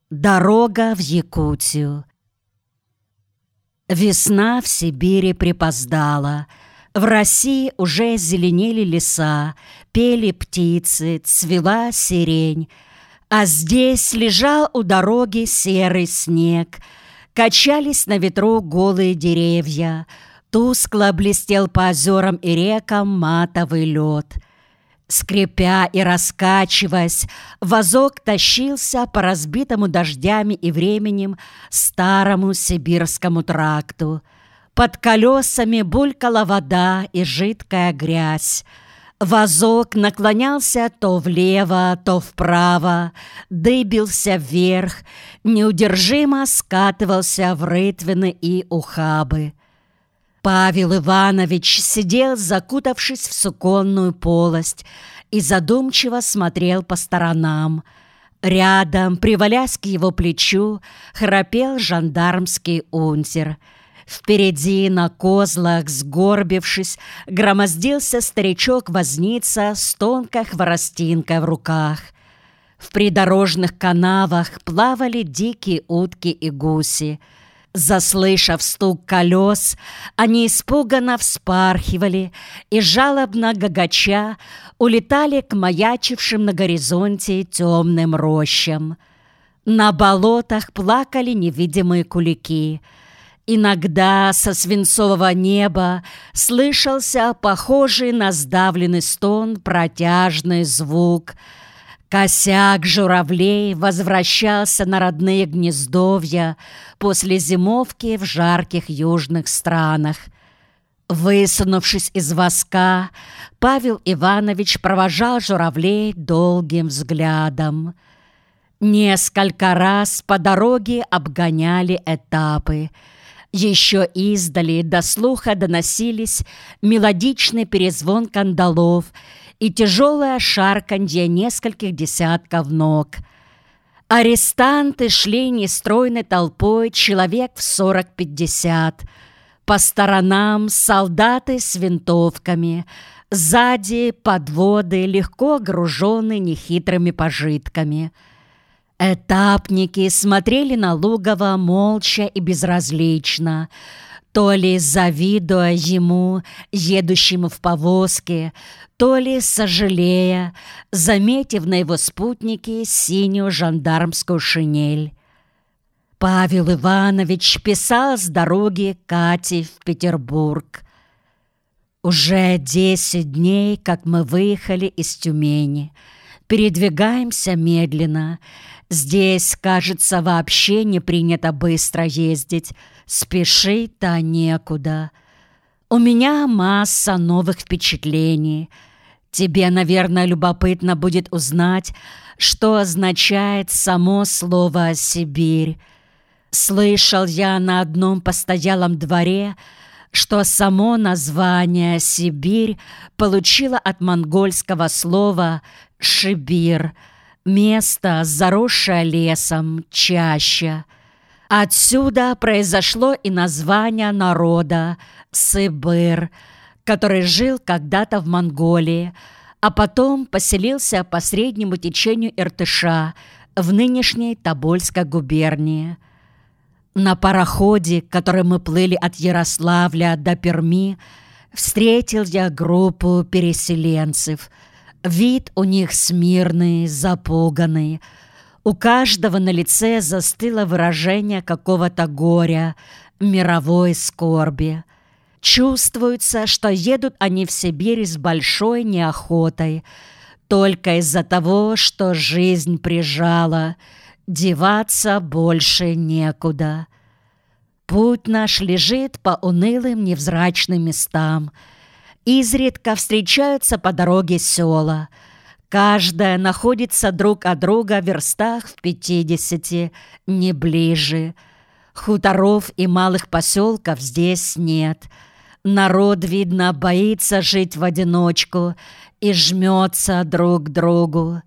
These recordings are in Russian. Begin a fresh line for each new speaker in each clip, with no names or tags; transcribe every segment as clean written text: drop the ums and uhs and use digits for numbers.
Дорога в Якутию. Весна в Сибири припоздала. В России уже зеленели леса, пели птицы, цвела сирень. А здесь лежал у дороги серый снег. Качались на ветру голые деревья. Тускло блестел по озерам и рекам матовый лед. Скрипя и раскачиваясь, вазок тащился по разбитому дождями и временем старому сибирскому тракту. Под колесами булькала вода и жидкая грязь. Вазок наклонялся то влево, то вправо, дыбился вверх, неудержимо скатывался в рытвины и ухабы. Павел Иванович сидел, закутавшись в суконную полость, и задумчиво смотрел по сторонам. Рядом, привалясь к его плечу, храпел жандармский унтер. Впереди на козлах, сгорбившись, громоздился старичок-возница с тонкой хворостинкой в руках. В придорожных канавах плавали дикие утки и гуси. Заслышав стук колес, они испуганно вспархивали и, жалобно гогоча, улетали к маячившим на горизонте темным рощам. На болотах плакали невидимые кулики. Иногда со свинцового неба слышался похожий на сдавленный стон протяжный звук. Косяк журавлей возвращался на родные гнездовья после зимовки в жарких южных странах. Высунувшись из воска, Павел Иванович провожал журавлей долгим взглядом. Несколько раз по дороге обгоняли этапы. Еще издали до слуха доносились мелодичный перезвон кандалов и тяжелое шарканье нескольких десятков ног. Арестанты шли нестройной толпой, человек в 40-50. По сторонам солдаты с винтовками, сзади подводы, легко груженные нехитрыми пожитками. Этапники смотрели на Лугова молча и безразлично, то ли завидуя ему, едущему в повозке, то ли сожалея, заметив на его спутнике синюю жандармскую шинель. Павел Иванович писал с дороги Кате в Петербург. «Уже 10 дней, как мы выехали из Тюмени. Передвигаемся медленно. Здесь, кажется, вообще не принято быстро ездить. Спешить-то некуда. У меня масса новых впечатлений. Тебе, наверное, любопытно будет узнать, что означает само слово «Сибирь». Слышал я на одном постоялом дворе, что само название «Сибирь» получило от монгольского слова «шибир» — место, заросшее лесом, чаща. Отсюда произошло и название народа «Сыбыр», который жил когда-то в Монголии, а потом поселился по среднему течению Иртыша в нынешней Тобольской губернии. На пароходе, которым мы плыли от Ярославля до Перми, встретил я группу переселенцев. Вид у них смирный, запуганный. У каждого на лице застыло выражение какого-то горя, мировой скорби. Чувствуется, что едут они в Сибирь с большой неохотой, только из-за того, что жизнь прижала, деваться больше некуда. Путь наш лежит по унылым невзрачным местам. Изредка встречаются по дороге села. Каждая находится друг от друга в верстах в 50, не ближе. Хуторов и малых поселков здесь нет. Народ, видно, боится жить в одиночку и жмется друг к другу.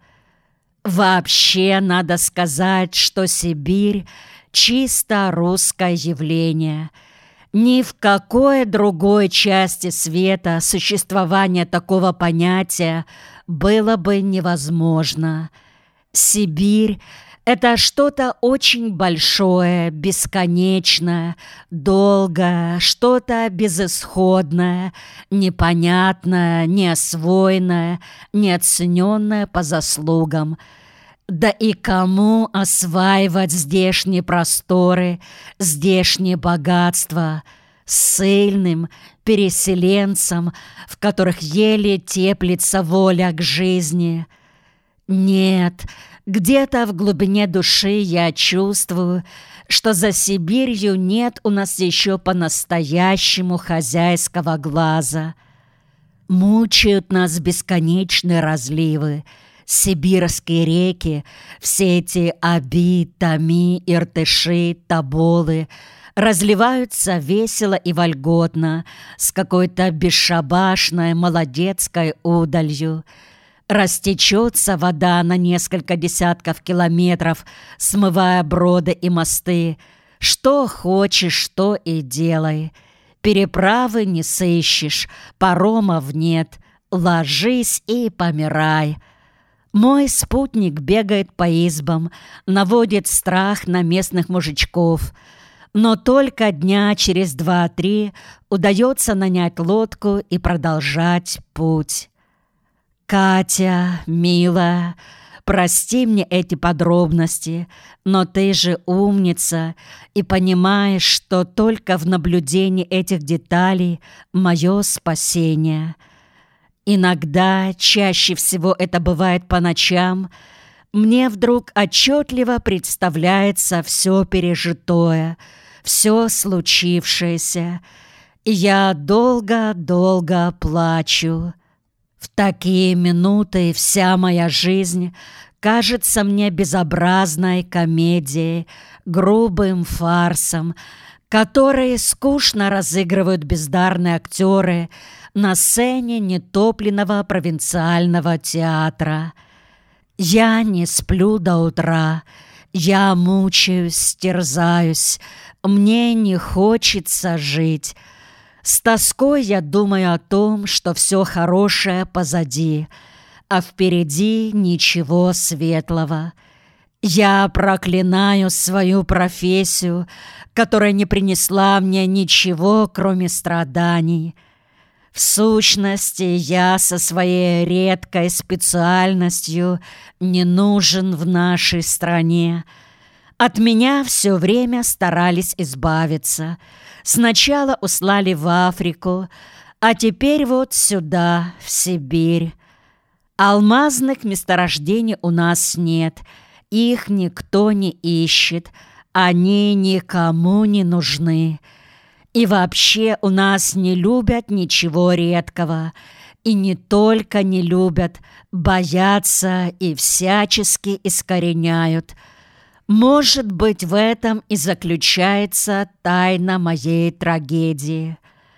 Вообще, надо сказать, что Сибирь — чисто русское явление. Ни в какой другой части света существование такого понятия было бы невозможно. Сибирь — это что-то очень большое, бесконечное, долгое, что-то безысходное, непонятное, неосвоенное, неоцененное по заслугам. Да и кому осваивать здешние просторы, здешние богатства? Ссыльным, переселенцам, в которых еле теплится воля к жизни. Нет, где-то в глубине души я чувствую, что за Сибирью нет у нас еще по-настоящему хозяйского глаза. Мучают нас бесконечные разливы, сибирские реки, все эти Оби, Томи, Иртыши, Тоболы разливаются весело и вольготно, с какой-то бесшабашной молодецкой удалью. Растечется вода на несколько десятков километров, смывая броды и мосты. Что хочешь, то и делай. Переправы не сыщешь, паромов нет. Ложись и помирай. Мой спутник бегает по избам, наводит страх на местных мужичков. Но только дня через 2-3 удается нанять лодку и продолжать путь. Катя, милая, прости мне эти подробности, но ты же умница и понимаешь, что только в наблюдении этих деталей мое спасение. Иногда, чаще всего это бывает по ночам, мне вдруг отчетливо представляется все пережитое, все случившееся, и я долго-долго плачу. В такие минуты вся моя жизнь кажется мне безобразной комедией, грубым фарсом, которые скучно разыгрывают бездарные актеры на сцене нетопленного провинциального театра. Я не сплю до утра, я мучаюсь, терзаюсь, мне не хочется жить. С тоской я думаю о том, что все хорошее позади, а впереди ничего светлого. Я проклинаю свою профессию, которая не принесла мне ничего, кроме страданий. В сущности, я со своей редкой специальностью не нужен в нашей стране. От меня все время старались избавиться. Сначала услали в Африку, а теперь вот сюда, в Сибирь. Алмазных месторождений у нас нет, их никто не ищет, они никому не нужны. И вообще у нас не любят ничего редкого, и не только не любят, боятся и всячески искореняют. Может быть, в этом и заключается тайна моей трагедии.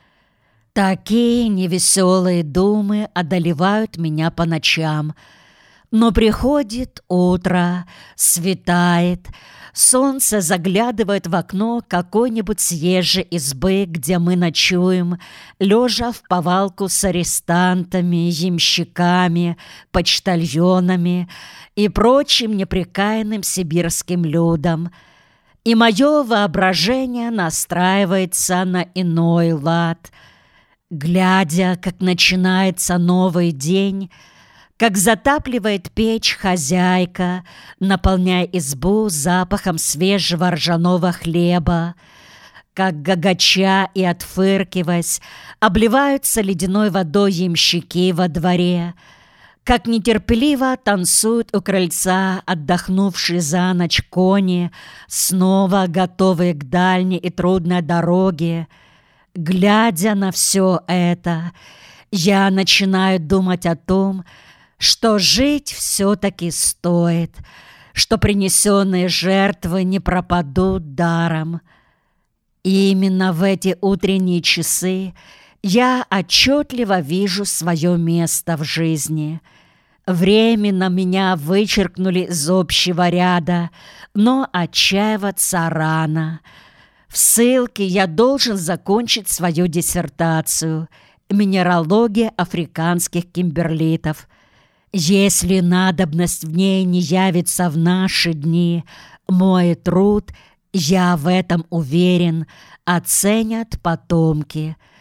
Такие невеселые думы одолевают меня по ночам. Но приходит утро, светает, солнце заглядывает в окно какой-нибудь съезжей избы, где мы ночуем, лежа в повалку с арестантами, ямщиками, почтальонами и прочим непрекаянным сибирским людом. И мое воображение настраивается на иной лад. Глядя, как начинается новый день, как затапливает печь хозяйка, наполняя избу запахом свежего ржаного хлеба, как, гагача и отфыркиваясь, обливаются ледяной водой ямщики во дворе, как нетерпеливо танцуют у крыльца отдохнувшие за ночь кони, снова готовые к дальней и трудной дороге. Глядя на все это, я начинаю думать о том, что жить все-таки стоит, что принесенные жертвы не пропадут даром. И именно в эти утренние часы я отчетливо вижу свое место в жизни. Временно меня вычеркнули из общего ряда, но отчаиваться рано. В ссылке я должен закончить свою диссертацию «Минералогия африканских кимберлитов». Если надобность в ней не явится в наши дни, мой труд, я в этом уверен, оценят потомки,